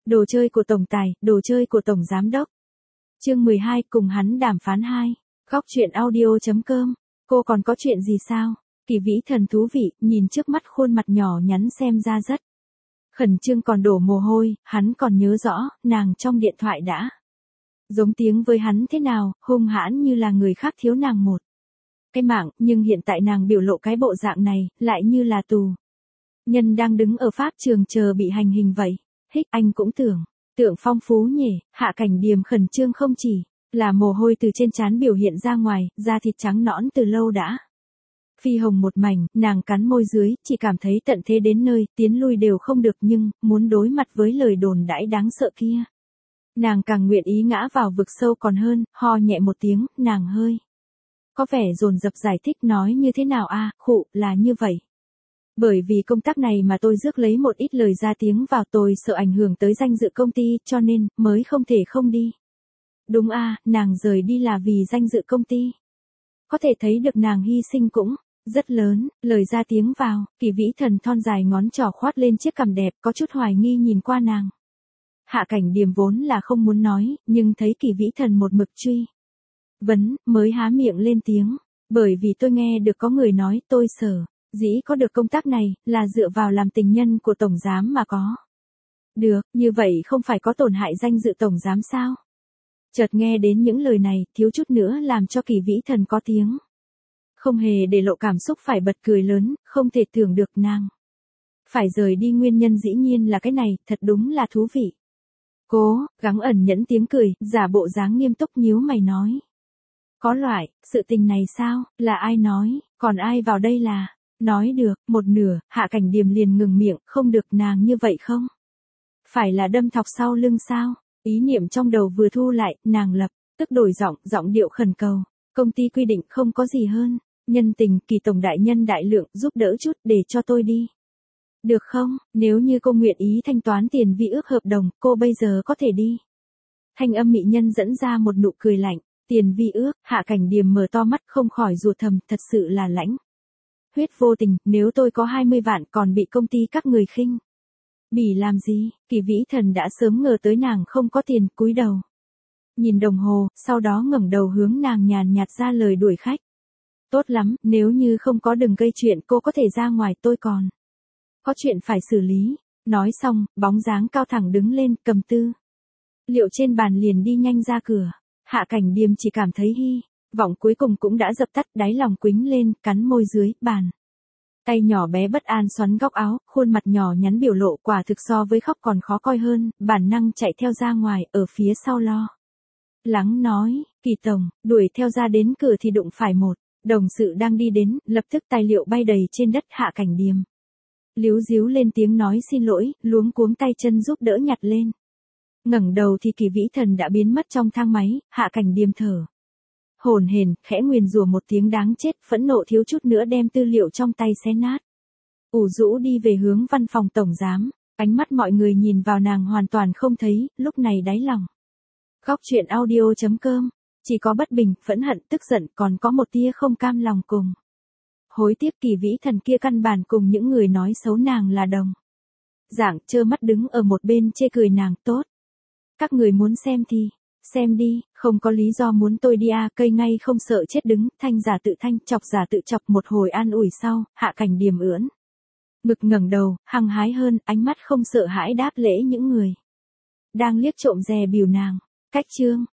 Đồ chơi của tổng tài, đồ chơi của tổng giám đốc. Chương 12 cùng hắn đàm phán 2. Góc chuyện audio.com. Cô còn có chuyện gì sao? Kỳ Vĩ Thần thú vị, nhìn trước mắt khuôn mặt nhỏ nhắn xem ra rất khẩn trương còn đổ mồ hôi, hắn còn nhớ rõ, nàng trong điện thoại đã giống tiếng với hắn thế nào, hung hãn như là người khác thiếu nàng một cái mạng, nhưng hiện tại nàng biểu lộ cái bộ dạng này, lại như là tù nhân đang đứng ở pháp trường chờ bị hành hình vậy. Hích, anh cũng tượng phong phú nhỉ. Hạ Cảnh Điềm khẩn trương không chỉ là mồ hôi từ trên trán biểu hiện ra ngoài, da thịt trắng nõn từ lâu đã phi hồng một mảnh, nàng cắn môi dưới, chỉ cảm thấy tận thế đến nơi, tiến lui đều không được, nhưng muốn đối mặt với lời đồn đãi đáng sợ kia, nàng càng nguyện ý ngã vào vực sâu còn hơn. Ho nhẹ một tiếng, nàng hơi có vẻ dồn dập giải thích nói như thế nào a, khụ, là như vậy. Bởi vì công tác này mà tôi rước lấy một ít lời ra tiếng vào, tôi sợ ảnh hưởng tới danh dự công ty, cho nên mới không thể không đi. Đúng a, nàng rời đi là vì danh dự công ty. Có thể thấy được nàng hy sinh cũng rất lớn. Lời ra tiếng vào, Kỳ Vĩ Thần thon dài ngón trỏ khoát lên chiếc cằm đẹp, có chút hoài nghi nhìn qua nàng. Hạ Cảnh Điềm vốn là không muốn nói, nhưng thấy Kỳ Vĩ Thần một mực truy vấn, mới há miệng lên tiếng. Bởi vì tôi nghe được có người nói tôi sở dĩ có được công tác này, là dựa vào làm tình nhân của tổng giám mà có. Được, như vậy không phải có tổn hại danh dự tổng giám sao? Chợt nghe đến những lời này, thiếu chút nữa làm cho Kỳ Vĩ Thần có tiếng không hề để lộ cảm xúc phải bật cười lớn, không thể tưởng được nàng phải rời đi nguyên nhân dĩ nhiên là cái này, thật đúng là thú vị. Cố gắng ẩn nhẫn tiếng cười, giả bộ dáng nghiêm túc nhíu mày nói. Có loại, sự tình này sao, là ai nói, còn ai vào đây là, nói được, một nửa, Hạ Cảnh Điềm liền ngừng miệng, không được nàng như vậy không? Phải là đâm thọc sau lưng sao? Ý niệm trong đầu vừa thu lại, nàng lập tức đổi giọng điệu khẩn cầu. Công ty quy định không có gì hơn, nhân tình, Kỳ tổng đại nhân đại lượng, giúp đỡ chút để cho tôi đi. Được không, nếu như cô nguyện ý thanh toán tiền vi ước hợp đồng, cô bây giờ có thể đi. Thanh âm mỹ nhân dẫn ra một nụ cười lạnh. Tiền vi ước, Hạ Cảnh Điềm mở to mắt không khỏi rụt thầm, thật sự là lãnh huyết vô tình, nếu tôi có 20 vạn còn bị công ty các người khinh bỉ làm gì? Kỳ Vĩ Thần đã sớm ngờ tới nàng không có tiền, cúi đầu nhìn đồng hồ, sau đó ngẩng đầu hướng nàng nhàn nhạt ra lời đuổi khách. Tốt lắm, nếu như không có đừng gây chuyện, cô có thể ra ngoài, tôi còn có chuyện phải xử lý. Nói xong, bóng dáng cao thẳng đứng lên, cầm tư liệu trên bàn liền đi nhanh ra cửa. Hạ Cảnh Điềm chỉ cảm thấy hy vọng cuối cùng cũng đã dập tắt, đáy lòng quĩnh lên, cắn môi dưới bàn tay nhỏ bé bất an xoắn góc áo, khuôn mặt nhỏ nhắn biểu lộ quả thực so với khóc còn khó coi hơn, bản năng chạy theo ra ngoài, ở phía sau lo lắng nói, Kỳ tổng, đuổi theo ra đến cửa thì đụng phải một đồng sự đang đi đến, lập tức tài liệu bay đầy trên đất. Hạ Cảnh Điềm líu díu lên tiếng nói xin lỗi, luống cuống tay chân giúp đỡ nhặt lên. Ngẩng đầu thì Kỳ Vĩ Thần đã biến mất trong thang máy. Hạ Cảnh Điềm thở hổn hển, khẽ nguyền rủa một tiếng đáng chết, phẫn nộ thiếu chút nữa đem tư liệu trong tay xé nát. Ủ rũ đi về hướng văn phòng tổng giám, ánh mắt mọi người nhìn vào nàng hoàn toàn không thấy, lúc này đáy lòng. Góc chuyện audio.com, chỉ có bất bình, phẫn hận, tức giận, còn có một tia không cam lòng cùng hối tiếc. Kỳ Vĩ Thần kia căn bản cùng những người nói xấu nàng là đồng dạng, trơ mắt đứng ở một bên chê cười nàng. Tốt, các người muốn xem thì xem đi, không có lý do muốn tôi đi à, cây ngay không sợ chết đứng, thanh giả tự thanh, chọc giả tự chọc. Một hồi an ủi sau, Hạ Cảnh Điềm ưỡn ngực ngẩng đầu, hăng hái hơn, ánh mắt không sợ hãi đáp lễ những người đang liếc trộm dè bỉu nàng. Cách chương